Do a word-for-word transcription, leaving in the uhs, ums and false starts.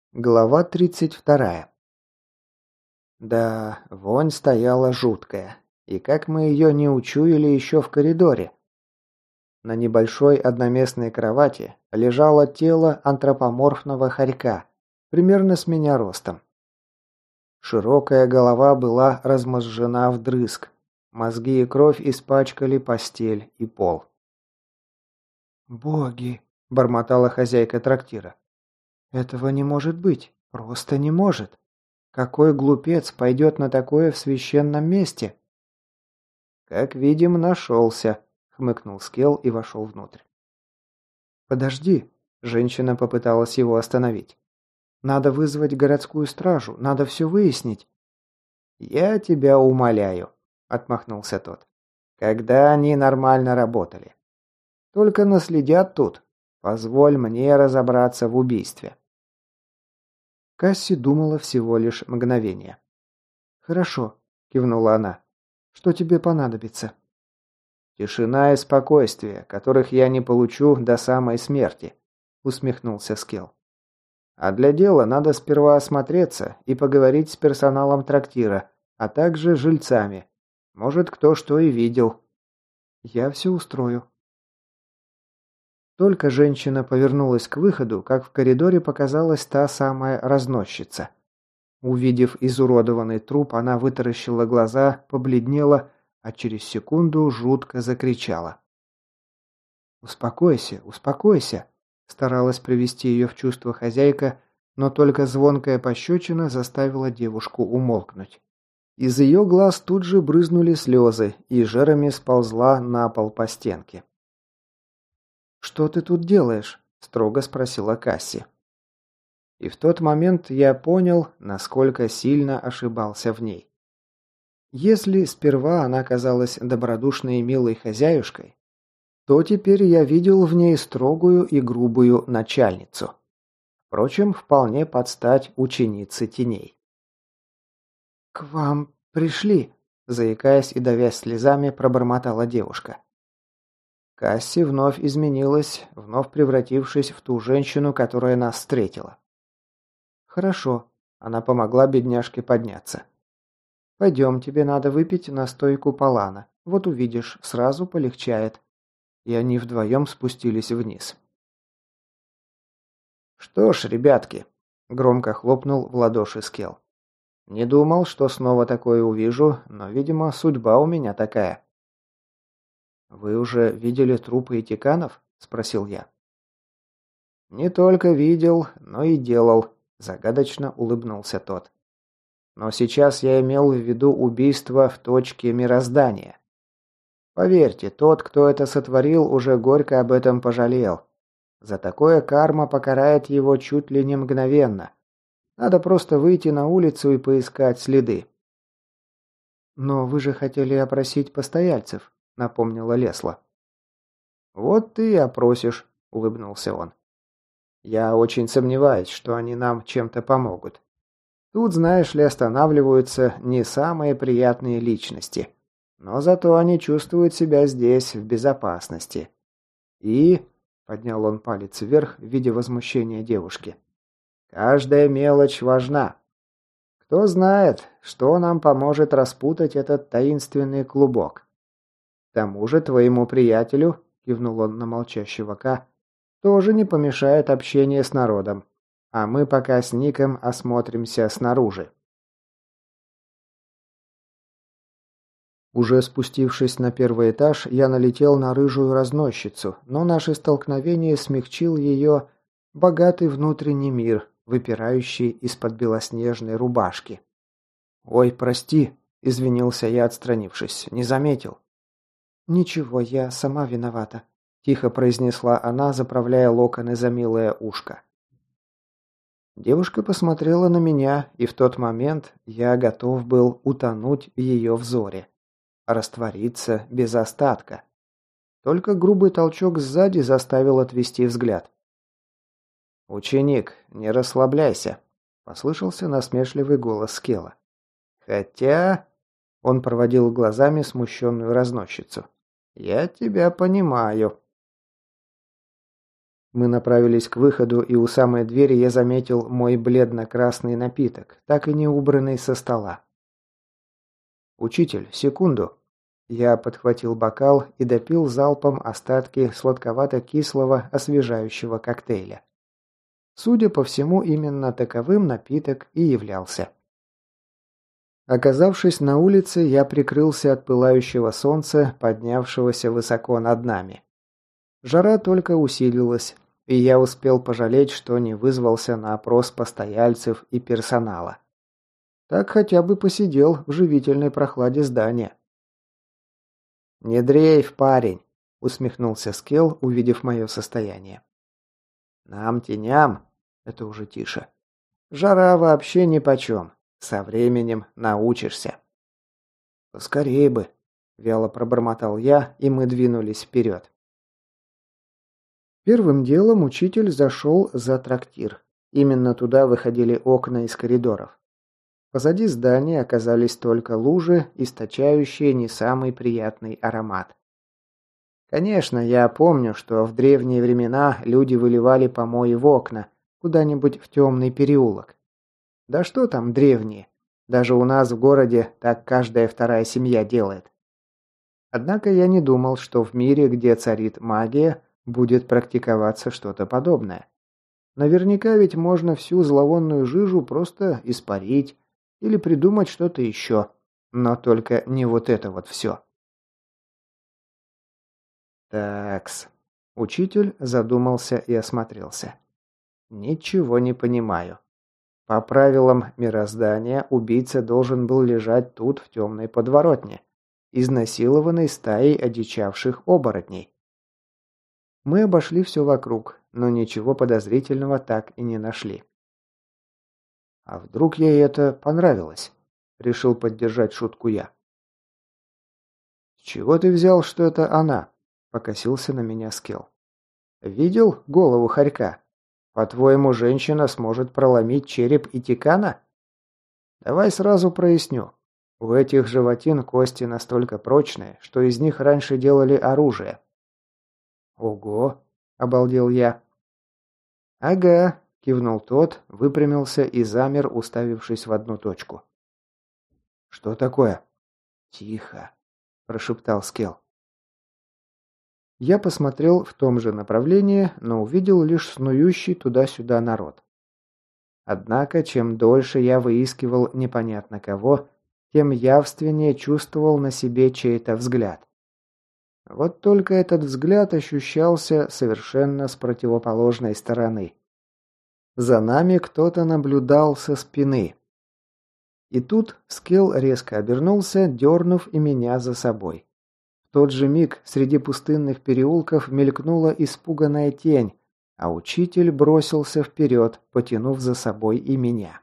Глава тридцать вторая. Да, вонь стояла жуткая. И как мы ее не учуяли еще в коридоре. На небольшой одноместной кровати лежало тело антропоморфного хорька, примерно с меня ростом. Широкая голова была размозжена вдрызг. Мозги и кровь испачкали постель и пол. «Боги!» – бормотала хозяйка трактира. «Этого не может быть. Просто не может. Какой глупец пойдет на такое в священном месте?» «Как видим, нашелся», — хмыкнул Скелл и вошел внутрь. «Подожди», — женщина попыталась его остановить. «Надо вызвать городскую стражу, надо все выяснить». «Я тебя умоляю», — отмахнулся тот. «Когда они нормально работали? Только наследят тут. Позволь мне разобраться в убийстве». Касси думала всего лишь мгновение. «Хорошо», — кивнула она. «Что тебе понадобится?» «Тишина и спокойствие, которых я не получу до самой смерти», — усмехнулся Скелл. «А для дела надо сперва осмотреться и поговорить с персоналом трактира, а также жильцами. Может, кто что и видел». «Я все устрою». Только женщина повернулась к выходу, как в коридоре показалась та самая разносчица. Увидев изуродованный труп, она вытаращила глаза, побледнела, а через секунду жутко закричала. «Успокойся, успокойся!» Старалась привести ее в чувство хозяйка, но только звонкая пощечина заставила девушку умолкнуть. Из ее глаз тут же брызнули слезы, и жерами сползла на пол по стенке. «Что ты тут делаешь?» – строго спросила Касси. И в тот момент я понял, насколько сильно ошибался в ней. Если сперва она казалась добродушной и милой хозяюшкой, то теперь я видел в ней строгую и грубую начальницу. Впрочем, вполне под стать ученице теней. «К вам пришли», – заикаясь и давясь слезами, пробормотала девушка. Касси вновь изменилась, вновь превратившись в ту женщину, которая нас встретила. «Хорошо», – она помогла бедняжке подняться. «Пойдем, тебе надо выпить настойку полана. Вот увидишь, сразу полегчает». И они вдвоем спустились вниз. «Что ж, ребятки», – громко хлопнул в ладоши Скелл. «Не думал, что снова такое увижу, но, видимо, судьба у меня такая». «Вы уже видели трупы этиканов?» – спросил я. «Не только видел, но и делал», – загадочно улыбнулся тот. «Но сейчас я имел в виду убийство в точке мироздания. Поверьте, тот, кто это сотворил, уже горько об этом пожалел. За такое карма покарает его чуть ли не мгновенно. Надо просто выйти на улицу и поискать следы». «Но вы же хотели опросить постояльцев», – напомнила Лесла. «Вот ты и опросишь», – улыбнулся он. «Я очень сомневаюсь, что они нам чем-то помогут. Тут, знаешь ли, останавливаются не самые приятные личности. Но зато они чувствуют себя здесь в безопасности. И...» – поднял он палец вверх в виде возмущения девушки. «Каждая мелочь важна. Кто знает, что нам поможет распутать этот таинственный клубок. К тому же твоему приятелю, кивнул он на молчащего Ка, тоже не помешает общение с народом. А мы пока с Ником осмотримся снаружи. Уже спустившись на первый этаж, я налетел на рыжую разносчицу, но наше столкновение смягчил ее богатый внутренний мир, выпирающий из-под белоснежной рубашки. «Ой, прости», — извинился я, отстранившись, — «не заметил». «Ничего, я сама виновата», — тихо произнесла она, заправляя локоны за милое ушко. Девушка посмотрела на меня, и в тот момент я готов был утонуть в ее взоре. Раствориться без остатка. Только грубый толчок сзади заставил отвести взгляд. «Ученик, не расслабляйся», — послышался насмешливый голос Скелла. «Хотя...» — он проводил глазами смущенную разносчицу. «Я тебя понимаю». Мы направились к выходу, и у самой двери я заметил мой бледно-красный напиток, так и не убранный со стола. «Учитель, секунду!» Я подхватил бокал и допил залпом остатки сладковато-кислого освежающего коктейля. Судя по всему, именно таковым напиток и являлся. Оказавшись на улице, я прикрылся от пылающего солнца, поднявшегося высоко над нами. Жара только усилилась, и я успел пожалеть, что не вызвался на опрос постояльцев и персонала. Так хотя бы посидел в живительной прохладе здания. «Не дрейф, парень!» – усмехнулся Скелл, увидев мое состояние. «Нам, теням...» – это уже тише. «Жара вообще нипочем. Со временем научишься». «Поскорее бы!» – вяло пробормотал я, и мы двинулись вперед. Первым делом учитель зашел за трактир. Именно туда выходили окна из коридоров. Позади здания оказались только лужи, источающие не самый приятный аромат. Конечно, я помню, что в древние времена люди выливали помои в окна, куда-нибудь в темный переулок. Да что там древние? Даже у нас в городе так каждая вторая семья делает. Однако я не думал, что в мире, где царит магия, будет практиковаться что-то подобное. Наверняка ведь можно всю зловонную жижу просто испарить или придумать что-то еще, но только не вот это вот все. Такс. Учитель задумался и осмотрелся. Ничего не понимаю. По правилам мироздания убийца должен был лежать тут в темной подворотне, изнасилованной стаей одичавших оборотней. Мы обошли все вокруг, но ничего подозрительного так и не нашли. «А вдруг ей это понравилось?» – решил поддержать шутку я. «С чего ты взял, что это она?» – покосился на меня Скелл. «Видел голову хорька? По-твоему, женщина сможет проломить череп Итикана? Давай сразу проясню. У этих животин кости настолько прочные, что из них раньше делали оружие». «Ого!» – обалдел я. «Ага», – кивнул тот, выпрямился и замер, уставившись в одну точку. «Что такое?» «Тихо», – прошептал Скелл. Я посмотрел в том же направлении, но увидел лишь снующий туда-сюда народ. Однако, чем дольше я выискивал непонятно кого, тем явственнее чувствовал на себе чей-то взгляд. Вот только этот взгляд ощущался совершенно с противоположной стороны. За нами кто-то наблюдал со спины. И тут Скелл резко обернулся, дернув и меня за собой. В тот же миг среди пустынных переулков мелькнула испуганная тень, а учитель бросился вперед, потянув за собой и меня.